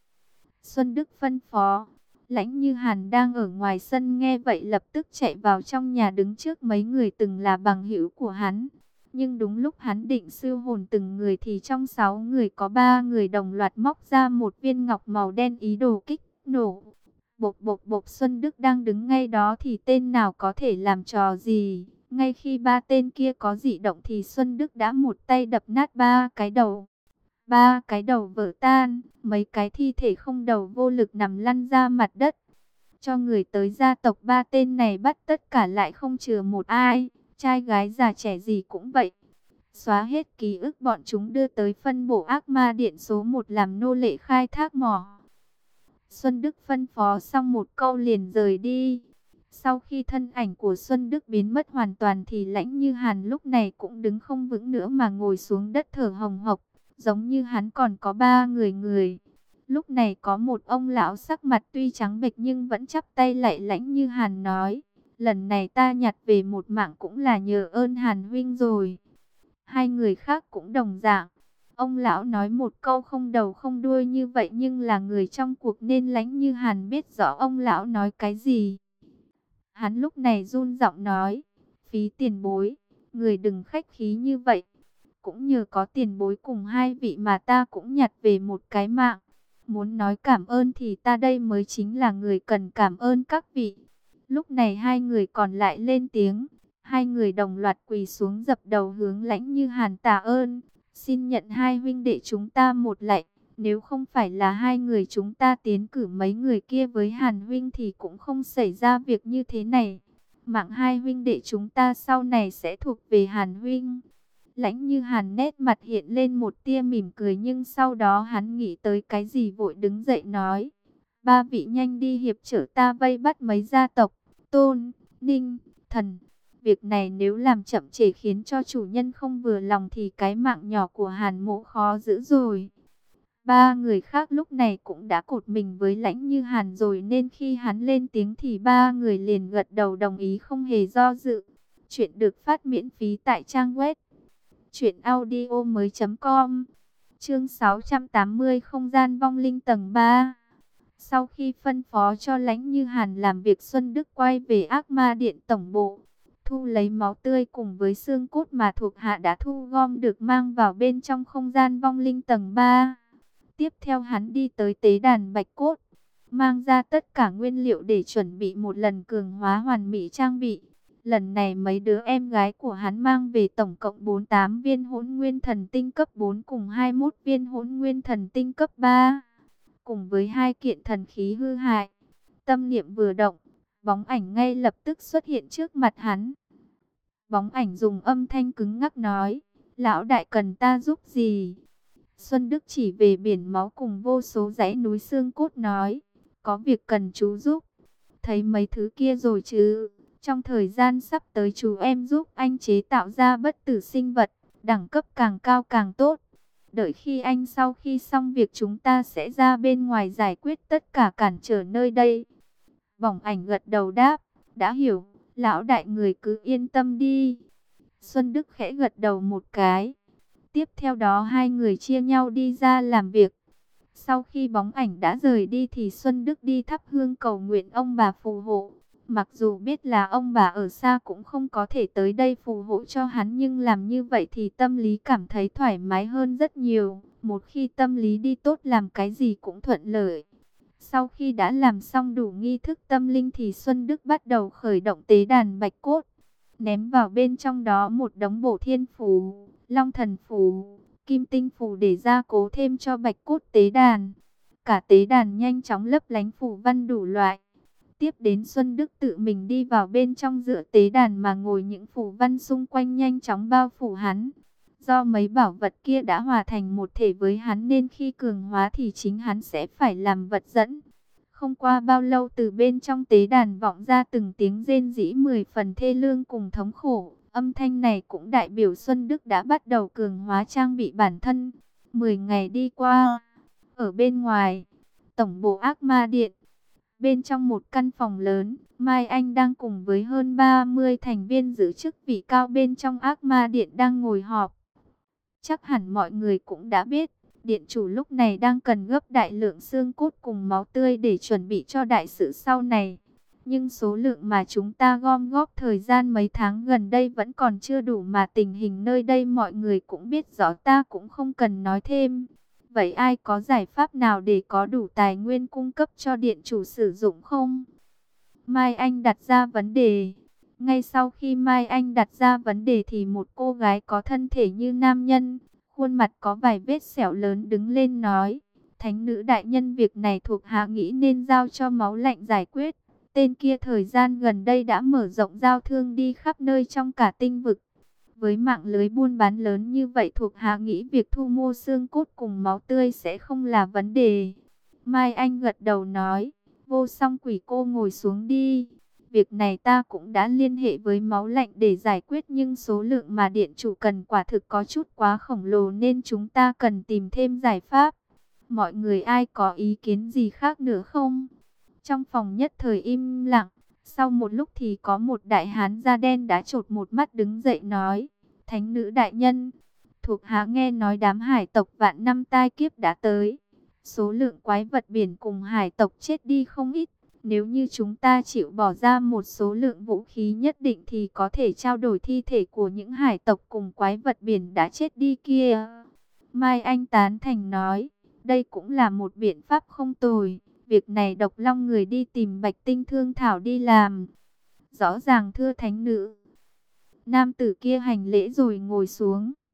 Xuân Đức phân phó. Lãnh Như Hàn đang ở ngoài sân nghe vậy lập tức chạy vào trong nhà đứng trước mấy người từng là bằng hữu của hắn. Nhưng đúng lúc hắn định siêu hồn từng người thì trong sáu người có ba người đồng loạt móc ra một viên ngọc màu đen ý đồ kích nổ. Bộp bộp bộp, Xuân Đức đang đứng ngay đó thì tên nào có thể làm trò gì. Ngay khi ba tên kia có dị động thì Xuân Đức đã một tay đập nát ba cái đầu. Ba cái đầu vỡ tan, mấy cái thi thể không đầu vô lực nằm lăn ra mặt đất. Cho người tới gia tộc ba tên này bắt tất cả lại không chừa một ai, trai gái già trẻ gì cũng vậy. Xóa hết ký ức bọn chúng đưa tới phân bổ ác ma điện số một làm nô lệ khai thác mỏ. Xuân Đức phân phó xong một câu liền rời đi. Sau khi thân ảnh của Xuân Đức biến mất hoàn toàn thì Lãnh Như Hàn lúc này cũng đứng không vững nữa mà ngồi xuống đất thở hồng hộc. Giống như hắn còn có ba người người. Lúc này có một ông lão sắc mặt tuy trắng bệch nhưng vẫn chắp tay lạy Lãnh Như Hàn nói. Lần này ta nhặt về một mạng cũng là nhờ ơn Hàn huynh rồi. Hai người khác cũng đồng dạng. Ông lão nói một câu không đầu không đuôi như vậy nhưng là người trong cuộc nên Lãnh Như Hàn biết rõ ông lão nói cái gì. Hắn lúc này run giọng nói, phí tiền bối, người đừng khách khí như vậy. Cũng nhờ có tiền bối cùng hai vị mà ta cũng nhặt về một cái mạng. Muốn nói cảm ơn thì ta đây mới chính là người cần cảm ơn các vị. Lúc này hai người còn lại lên tiếng. Hai người đồng loạt quỳ xuống dập đầu hướng Lãnh Như Hàn tạ ơn. Xin nhận hai huynh đệ chúng ta một lạy. Nếu không phải là hai người chúng ta tiến cử mấy người kia với Hàn huynh thì cũng không xảy ra việc như thế này. Mạng hai huynh đệ chúng ta sau này sẽ thuộc về Hàn huynh. Lãnh Như Hàn nét mặt hiện lên một tia mỉm cười nhưng sau đó hắn nghĩ tới cái gì vội đứng dậy nói. Ba vị nhanh đi hiệp trở ta vây bắt mấy gia tộc, Tôn, Ninh, Thần. Việc này nếu làm chậm trễ khiến cho chủ nhân không vừa lòng thì cái mạng nhỏ của Hàn mỗ khó giữ rồi. Ba người khác lúc này cũng đã cột mình với Lãnh Như Hàn rồi nên khi hắn lên tiếng thì ba người liền gật đầu đồng ý không hề do dự. Chuyện được phát miễn phí tại trang web truyện audio mới chấm com. Chương sáu trăm tám mươi không gian vong linh tầng ba. Sau khi phân phó cho Lãnh Như Hàn làm việc, Xuân Đức quay về ác ma điện tổng bộ, thu lấy máu tươi cùng với xương cốt mà thuộc hạ đã thu gom được mang vào bên trong không gian vong linh tầng ba. Tiếp theo hắn đi tới tế đàn bạch cốt, mang ra tất cả nguyên liệu để chuẩn bị một lần cường hóa hoàn mỹ trang bị. Lần này mấy đứa em gái của hắn mang về tổng cộng bốn mươi tám viên hỗn nguyên thần tinh cấp bốn cùng hai mươi mốt viên hỗn nguyên thần tinh cấp ba. Cùng với hai kiện thần khí hư hại. Tâm niệm vừa động, bóng ảnh ngay lập tức xuất hiện trước mặt hắn. Bóng ảnh dùng âm thanh cứng ngắc nói, lão đại cần ta giúp gì? Xuân Đức chỉ về biển máu cùng vô số dãy núi xương cốt nói, có việc cần chú giúp. Thấy mấy thứ kia rồi chứ? Trong thời gian sắp tới chú em giúp anh chế tạo ra bất tử sinh vật, đẳng cấp càng cao càng tốt. Đợi khi anh sau khi xong việc chúng ta sẽ ra bên ngoài giải quyết tất cả cản trở nơi đây. Bỏng ảnh gật đầu đáp, đã hiểu, lão đại người cứ yên tâm đi. Xuân Đức khẽ gật đầu một cái. Tiếp theo đó hai người chia nhau đi ra làm việc. Sau khi bóng ảnh đã rời đi thì Xuân Đức đi thắp hương cầu nguyện ông bà phù hộ. Mặc dù biết là ông bà ở xa cũng không có thể tới đây phù hộ cho hắn, nhưng làm như vậy thì tâm lý cảm thấy thoải mái hơn rất nhiều. Một khi tâm lý đi tốt làm cái gì cũng thuận lợi. Sau khi đã làm xong đủ nghi thức tâm linh thì Xuân Đức bắt đầu khởi động tế đàn bạch cốt. Ném vào bên trong đó một đống bổ thiên phù, long thần phù, kim tinh phù để gia cố thêm cho bạch cốt tế đàn. Cả tế đàn nhanh chóng lấp lánh phù văn đủ loại. Tiếp đến Xuân Đức tự mình đi vào bên trong giữa tế đàn mà ngồi, những phù văn xung quanh nhanh chóng bao phủ hắn. Do mấy bảo vật kia đã hòa thành một thể với hắn nên khi cường hóa thì chính hắn sẽ phải làm vật dẫn. Không qua bao lâu từ bên trong tế đàn vọng ra từng tiếng rên rỉ mười phần thê lương cùng thống khổ. Âm thanh này cũng đại biểu Xuân Đức đã bắt đầu cường hóa trang bị bản thân. Mười ngày đi qua, ở bên ngoài, tổng bộ ác ma điện. Bên trong một căn phòng lớn, Mai Anh đang cùng với hơn ba mươi thành viên giữ chức vị cao bên trong ác ma điện đang ngồi họp. Chắc hẳn mọi người cũng đã biết, điện chủ lúc này đang cần gấp đại lượng xương cốt cùng máu tươi để chuẩn bị cho đại sự sau này. Nhưng số lượng mà chúng ta gom góp thời gian mấy tháng gần đây vẫn còn chưa đủ, mà tình hình nơi đây mọi người cũng biết rõ, ta cũng không cần nói thêm. Vậy ai có giải pháp nào để có đủ tài nguyên cung cấp cho điện chủ sử dụng không? Mai Anh đặt ra vấn đề. Ngay sau khi Mai Anh đặt ra vấn đề thì một cô gái có thân thể như nam nhân, khuôn mặt có vài vết sẹo lớn đứng lên nói, thánh nữ đại nhân, việc này thuộc hạ nghĩ nên giao cho máu lạnh giải quyết. Tên kia thời gian gần đây đã mở rộng giao thương đi khắp nơi trong cả tinh vực. Với mạng lưới buôn bán lớn như vậy, thuộc hạ nghĩ việc thu mua xương cốt cùng máu tươi sẽ không là vấn đề. Mai Anh gật đầu nói, Vô Song Quỷ, cô ngồi xuống đi. Việc này ta cũng đã liên hệ với máu lạnh để giải quyết, nhưng số lượng mà điện chủ cần quả thực có chút quá khổng lồ nên chúng ta cần tìm thêm giải pháp. Mọi người ai có ý kiến gì khác nữa không? Trong phòng nhất thời im lặng. Sau một lúc thì có một đại hán da đen đã chột một mắt đứng dậy nói, thánh nữ đại nhân, thuộc hạ nghe nói đám hải tộc vạn năm tai kiếp đã tới. Số lượng quái vật biển cùng hải tộc chết đi không ít. Nếu như chúng ta chịu bỏ ra một số lượng vũ khí nhất định thì có thể trao đổi thi thể của những hải tộc cùng quái vật biển đã chết đi kia. Mai Anh tán thành nói, đây cũng là một biện pháp không tồi. Việc này Độc Long người đi tìm Bạch Tinh Thương Thảo đi làm. Rõ ràng thưa thánh nữ. Nam tử kia hành lễ rồi ngồi xuống.